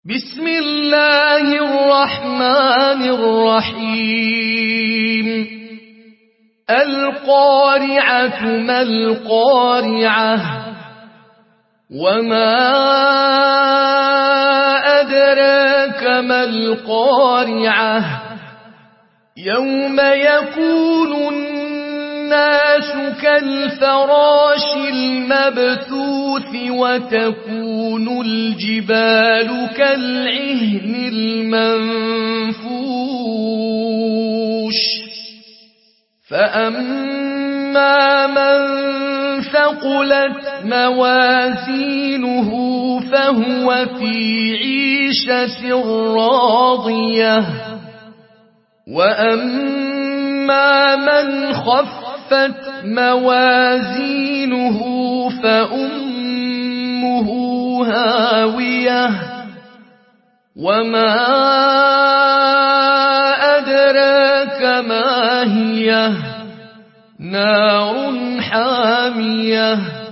بسم الله الرحمن الرحيم القارعة ما القارعة وما أدراك ما القارعة يوم يكون الناس كالفراش المبثوث وتكون الجبال كالعهن المنفوش فأما من ثقلت موازينه فهو في عيشة راضية وأما من خفت موازينه فأمه هاوية وما أدراك ما هي نار حامية